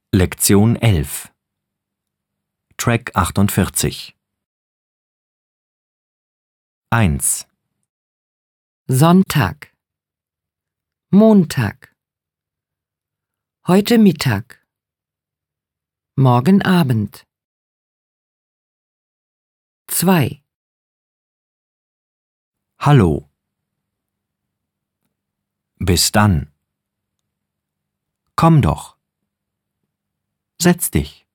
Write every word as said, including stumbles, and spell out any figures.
Lektion elf. Track achtundvierzig. eins. Sonntag, Montag, heute Mittag, morgen Abend. zwei. Hallo. Bis dann. Komm doch. Setz dich.